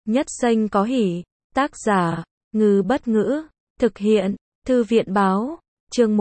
Nhất Xanh có hỉ. Tác giả, Ngư Bất Ngữ. Thực hiện, Thư viện Báo. Chương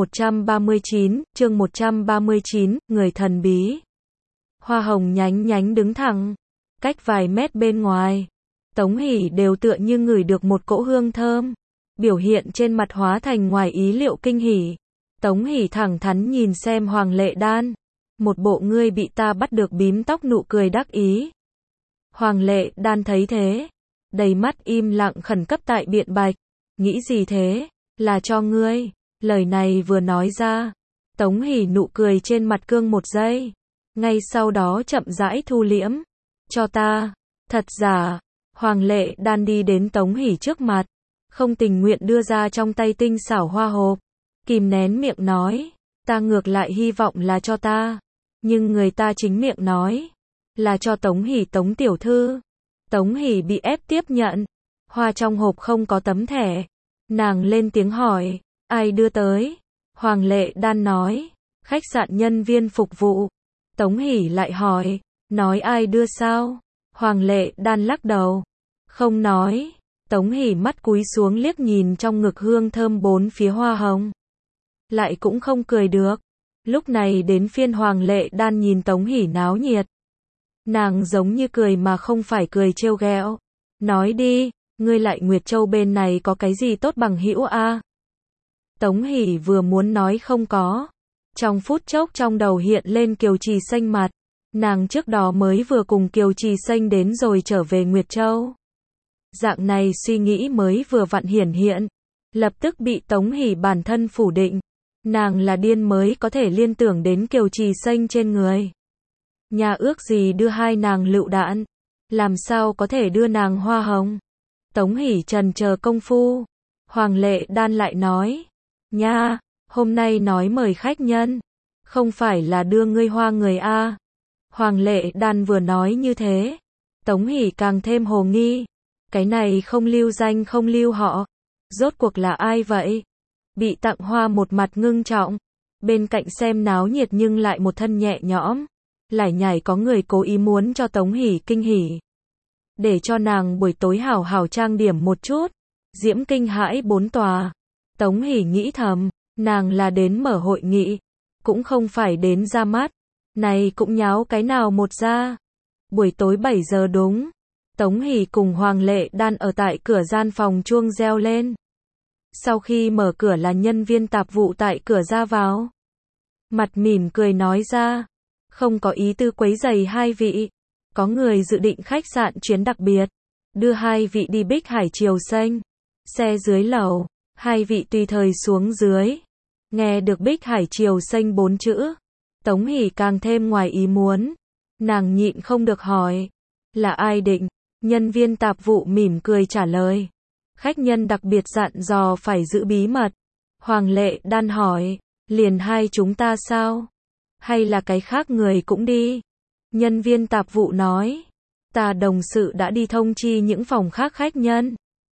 139, người thần bí. Hoa hồng nhánh nhánh đứng thẳng, cách vài mét bên ngoài. Tống Hỷ đều tựa như ngửi được một cỗ hương thơm. Biểu hiện trên mặt hóa thành ngoài ý liệu kinh hỉ. Tống Hỷ thẳng thắn nhìn xem Hoàng Lệ Đan. Một bộ ngươi bị ta bắt được bím tóc nụ cười đắc ý. Hoàng Lệ Đan thấy thế, đầy mắt im lặng khẩn cấp tại biện bạch. Nghĩ gì thế? Là cho ngươi. Lời này vừa nói ra, Tống Hỷ nụ cười trên mặt cương một giây. Ngay sau đó chậm rãi thu liễm. Cho ta. Thật giả. Hoàng Lệ Đan đi đến Tống Hỷ trước mặt, không tình nguyện đưa ra trong tay tinh xảo hoa hộp. Kìm nén miệng nói, ta ngược lại hy vọng là cho ta. Nhưng người ta chính miệng nói, là cho Tống Hỷ Tống tiểu thư. Tống Hỷ bị ép tiếp nhận. Hoa trong hộp không có tấm thẻ. Nàng lên tiếng hỏi, ai đưa tới? Hoàng Lệ Đan nói, khách sạn nhân viên phục vụ. Tống Hỷ lại hỏi, nói ai đưa sao? Hoàng Lệ Đan lắc đầu, không nói. Tống Hỷ mắt cúi xuống liếc nhìn trong ngực hương thơm bốn phía hoa hồng. Lại cũng không cười được. Lúc này đến phiên Hoàng Lệ Đan nhìn Tống Hỷ náo nhiệt. Nàng giống như cười mà không phải cười trêu ghẹo. Nói đi, ngươi lại Nguyệt Châu bên này có cái gì tốt bằng hữu a? Tống Hỷ vừa muốn nói không có. Trong phút chốc trong đầu hiện lên Kiều Trì Xanh mặt. Nàng trước đó mới vừa cùng Kiều Trì Xanh đến rồi trở về Nguyệt Châu. Dạng này suy nghĩ mới vừa vặn hiển hiện. Lập tức bị Tống Hỷ bản thân phủ định. Nàng là điên mới có thể liên tưởng đến Kiều Trì Xanh trên người. Nhà ước gì đưa hai nàng lựu đạn. Làm sao có thể đưa nàng hoa hồng. Tống Hỷ trần chờ công phu. Hoàng Lệ Đan lại nói. Nha, hôm nay nói mời khách nhân. Không phải là đưa ngươi hoa người a. Hoàng Lệ Đan vừa nói như thế. Tống Hỷ càng thêm hồ nghi. Cái này không lưu danh không lưu họ. Rốt cuộc là ai vậy? Bị tặng hoa một mặt ngưng trọng. Bên cạnh xem náo nhiệt nhưng lại một thân nhẹ nhõm. Lải nhải có người cố ý muốn cho Tống Hỷ kinh hỉ. Để cho nàng buổi tối hảo hảo trang điểm một chút. Diễm kinh hãi bốn tòa. Tống Hỷ nghĩ thầm, nàng là đến mở hội nghị. Cũng không phải đến ra mắt. Này cũng nháo cái nào một ra. Buổi tối 7 giờ đúng. Tống Hỷ cùng Hoàng Lệ Đan ở tại cửa gian phòng chuông reo lên. Sau khi mở cửa là nhân viên tạp vụ tại cửa ra vào. Mặt mỉm cười nói ra. Không có ý tư quấy rầy hai vị. Có người dự định khách sạn chuyến đặc biệt. Đưa hai vị đi Bích Hải Triều Xanh. Xe dưới lầu. Hai vị tùy thời xuống dưới. Nghe được Bích Hải Triều Xanh 4 chữ. Tống Hỷ càng thêm ngoài ý muốn. Nàng nhịn không được hỏi. Là ai định? Nhân viên tạp vụ mỉm cười trả lời. Khách nhân đặc biệt dặn dò phải giữ bí mật. Hoàng Lệ Đan hỏi. Liền hai chúng ta sao? Hay là cái khác người cũng đi? Nhân viên tạp vụ nói. Ta đồng sự đã đi thông chi những phòng khác khách nhân.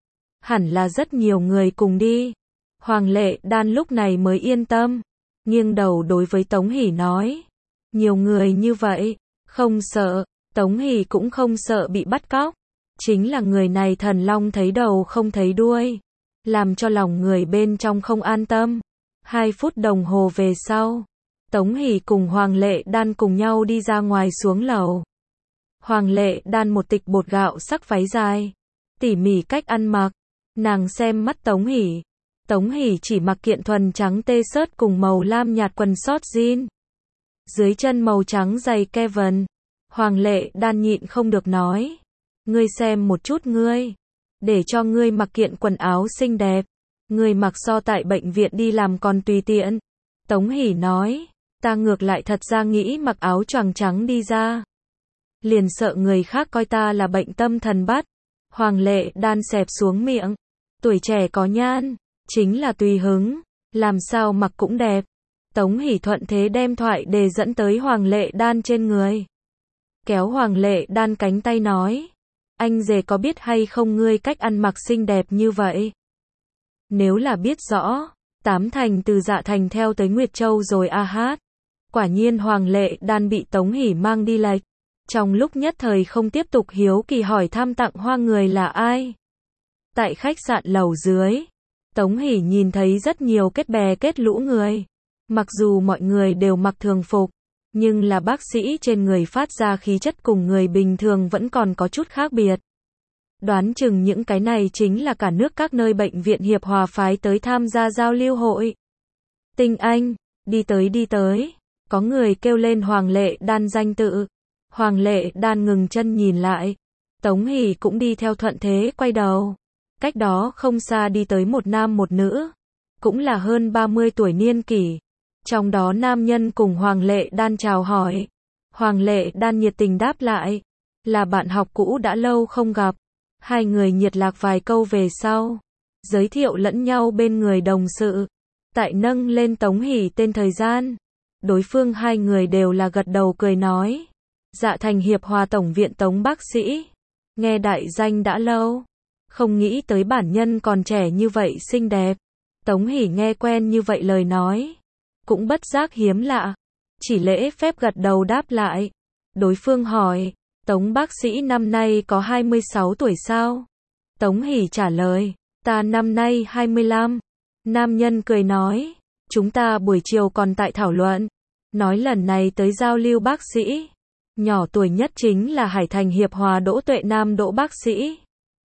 Hẳn là rất nhiều người cùng đi. Hoàng Lệ Đan lúc này mới yên tâm. Nghiêng đầu đối với Tống Hỷ nói. Nhiều người như vậy. Không sợ. Tống Hỷ cũng không sợ bị bắt cóc. Chính là người này thần long thấy đầu không thấy đuôi. Làm cho lòng người bên trong không an tâm. 2 phút đồng hồ về sau. Tống Hỷ cùng Hoàng Lệ Đan cùng nhau đi ra ngoài xuống lầu. Hoàng Lệ Đan một tịch bột gạo sắc váy dài. Tỉ mỉ cách ăn mặc. Nàng xem mắt Tống Hỷ. Tống Hỷ chỉ mặc kiện thuần trắng t-shirt cùng màu lam nhạt quần short jean. Dưới chân màu trắng giày Kevin. Hoàng Lệ Đan nhịn không được nói. Ngươi xem một chút ngươi. Để cho ngươi mặc kiện quần áo xinh đẹp. Ngươi mặc so tại bệnh viện đi làm còn tùy tiện. Tống Hỷ nói. Ta ngược lại thật ra nghĩ mặc áo choàng trắng đi ra. Liền sợ người khác coi ta là bệnh tâm thần bắt. Hoàng Lệ Đan xẹp xuống miệng. Tuổi trẻ có nhan. Chính là tùy hứng. Làm sao mặc cũng đẹp. Tống Hỷ thuận thế đem thoại đề dẫn tới Hoàng Lệ Đan trên người. Kéo Hoàng Lệ Đan cánh tay nói. Anh rể có biết hay không ngươi cách ăn mặc xinh đẹp như vậy? Nếu là biết rõ. 8 thành từ Dạ Thành theo tới Nguyệt Châu rồi a hát. Quả nhiên Hoàng Lệ Đan bị Tống Hỷ mang đi lệch. Trong lúc nhất thời không tiếp tục hiếu kỳ hỏi thăm tặng hoa người là ai. Tại khách sạn lầu dưới, Tống Hỷ nhìn thấy rất nhiều kết bè kết lũ người. Mặc dù mọi người đều mặc thường phục, nhưng là bác sĩ trên người phát ra khí chất cùng người bình thường vẫn còn có chút khác biệt. Đoán chừng những cái này chính là cả nước các nơi bệnh viện hiệp hòa phái tới tham gia giao lưu hội. Tinh Anh, đi tới. Có người kêu lên Hoàng Lệ Đan danh tự. Hoàng Lệ Đan ngừng chân nhìn lại. Tống Hỷ cũng đi theo thuận thế quay đầu. Cách đó không xa đi tới một nam một nữ. Cũng là hơn 30 tuổi niên kỷ. Trong đó nam nhân cùng Hoàng Lệ Đan chào hỏi. Hoàng Lệ Đan nhiệt tình đáp lại. Là bạn học cũ đã lâu không gặp. Hai người nhiệt lạc vài câu về sau. Giới thiệu lẫn nhau bên người đồng sự. Tại nâng lên Tống Hỷ tên thời gian. Đối phương hai người đều là gật đầu cười nói. Dạ thành hiệp hòa tổng viện Tống bác sĩ. Nghe đại danh đã lâu. Không nghĩ tới bản nhân còn trẻ như vậy xinh đẹp. Tống Hỷ nghe quen như vậy lời nói. Cũng bất giác hiếm lạ. Chỉ lễ phép gật đầu đáp lại. Đối phương hỏi. Tống bác sĩ năm nay có 26 tuổi sao? Tống Hỷ trả lời. Ta năm nay 25. Nam nhân cười nói. Chúng ta buổi chiều còn tại thảo luận. Nói lần này tới giao lưu bác sĩ. Nhỏ tuổi nhất chính là Hải Thành Hiệp Hòa Đỗ Tuệ Nam Đỗ bác sĩ.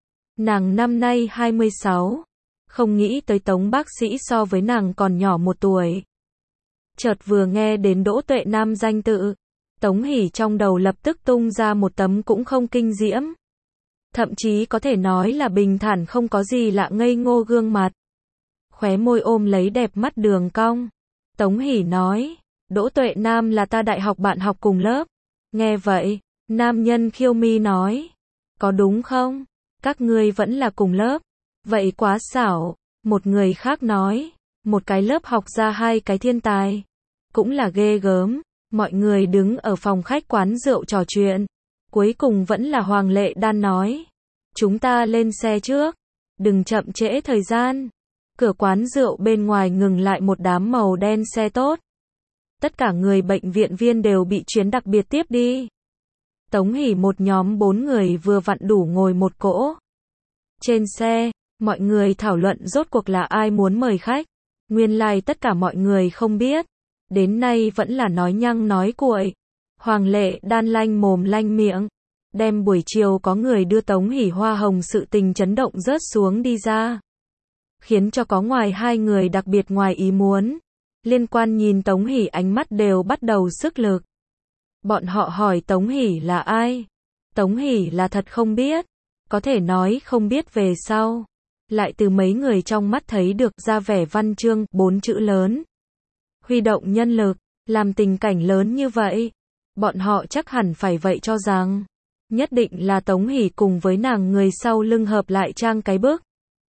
Nàng năm nay 26. Không nghĩ tới Tống bác sĩ so với nàng còn nhỏ một tuổi. Chợt vừa nghe đến Đỗ Tuệ Nam danh tự. Tống Hỷ trong đầu lập tức tung ra một tấm cũng không kinh diễm. Thậm chí có thể nói là bình thản không có gì lạ ngây ngô gương mặt. Khóe môi ôm lấy đẹp mắt đường cong. Tống Hỷ nói. Đỗ Tuệ Nam là ta đại học bạn học cùng lớp. Nghe vậy, nam nhân khiêu mi nói. Có đúng không? Các ngươi vẫn là cùng lớp. Vậy quá xảo. Một người khác nói. Một cái lớp học ra hai cái thiên tài. Cũng là ghê gớm. Mọi người đứng ở phòng khách quán rượu trò chuyện. Cuối cùng vẫn là Hoàng Lệ Đan nói. Chúng ta lên xe trước. Đừng chậm trễ thời gian. Cửa quán rượu bên ngoài ngừng lại một đám màu đen xe tốt. Tất cả người bệnh viện viên đều bị chuyến đặc biệt tiếp đi. Tống Hỷ một nhóm 4 người vừa vặn đủ ngồi một cỗ. Trên xe, mọi người thảo luận rốt cuộc là ai muốn mời khách. Nguyên lai tất cả mọi người không biết. Đến nay vẫn là nói nhăng nói cuội. Hoàng Lệ Đan lanh mồm lanh miệng. Đem buổi chiều có người đưa Tống Hỷ hoa hồng sự tình chấn động rớt xuống đi ra. Khiến cho có ngoài hai người đặc biệt ngoài ý muốn. Liên quan nhìn Tống Hỷ ánh mắt đều bắt đầu sức lực. Bọn họ hỏi Tống Hỷ là ai? Tống Hỷ là thật không biết. Có thể nói không biết về sau. Lại từ mấy người trong mắt thấy được ra vẻ văn chương, 4 chữ lớn. Huy động nhân lực, làm tình cảnh lớn như vậy. Bọn họ chắc hẳn phải vậy cho rằng. Nhất định là Tống Hỷ cùng với nàng người sau lưng hợp lại trang cái bức.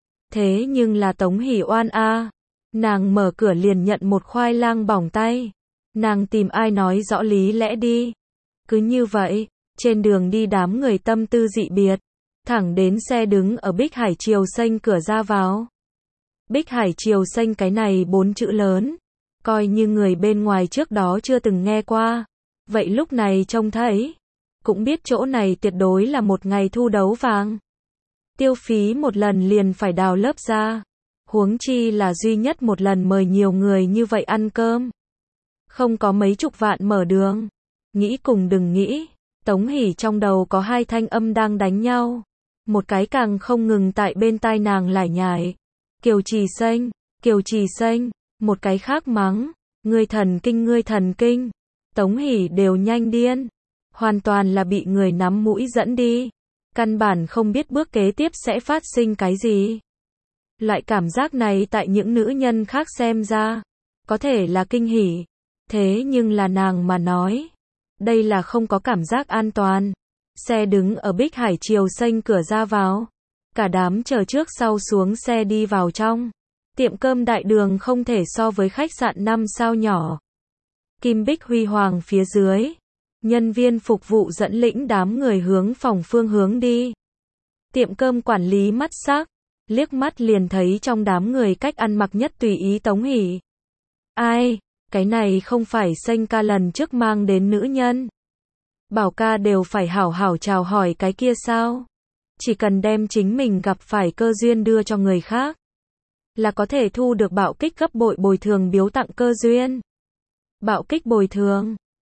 Thế nhưng là Tống Hỷ oan a. Nàng mở cửa liền nhận một khoai lang bỏng tay. Nàng tìm ai nói rõ lý lẽ đi. Cứ như vậy, trên đường đi đám người tâm tư dị biệt. Thẳng đến xe đứng ở Bích Hải Triều Xanh cửa ra vào. Bích Hải Triều Xanh cái này 4 chữ lớn. Coi như người bên ngoài trước đó chưa từng nghe qua. Vậy lúc này trông thấy. Cũng biết chỗ này tuyệt đối là một ngày thu đấu vàng. Tiêu phí một lần liền phải đào lớp ra. Huống chi là duy nhất một lần mời nhiều người như vậy ăn cơm. Không có mấy chục vạn mở đường. Nghĩ cùng đừng nghĩ. Tống Hỷ trong đầu có hai thanh âm đang đánh nhau. Một cái càng không ngừng tại bên tai nàng lải nhải. Kiều Trì Xanh. Một cái khác mắng. Ngươi thần kinh. Tống Hỷ đều nhanh điên. Hoàn toàn là bị người nắm mũi dẫn đi. Căn bản không biết bước kế tiếp sẽ phát sinh cái gì. Loại cảm giác này tại những nữ nhân khác xem ra. Có thể là kinh hỉ. Thế nhưng là nàng mà nói. Đây là không có cảm giác an toàn. Xe đứng ở Bích Hải Triều Xanh cửa ra vào. Cả đám chờ trước sau xuống xe đi vào trong. Tiệm cơm đại đường không thể so với khách sạn 5 sao nhỏ. Kim bích huy hoàng phía dưới. Nhân viên phục vụ dẫn lĩnh đám người hướng phòng phương hướng đi. Tiệm cơm quản lý mắt sắc. Liếc mắt liền thấy trong đám người cách ăn mặc nhất tùy ý Tống Hỷ. Ai? Cái này không phải Xanh ca lần trước mang đến nữ nhân. Bảo ca đều phải hảo hảo chào hỏi cái kia sao? Chỉ cần đem chính mình gặp phải cơ duyên đưa cho người khác, là có thể thu được bạo kích gấp bội bồi thường biếu tặng cơ duyên. Bạo kích bồi thường.